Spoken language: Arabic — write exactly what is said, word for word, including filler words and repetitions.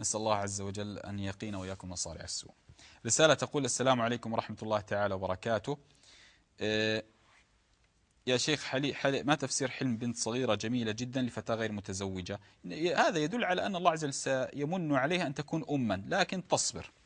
نسأل الله عز وجل أن يقينا وإياكم مصارع السوء. رسالة تقول: السلام عليكم ورحمة الله تعالى وبركاته. آه، يا شيخ حلي حلي ما تفسير حلم بنت صغيرة جميلة جدا لفتاة غير متزوجة؟ هذا يدل على أن الله عز وجل سيمن عليها أن تكون أما، لكن تصبر.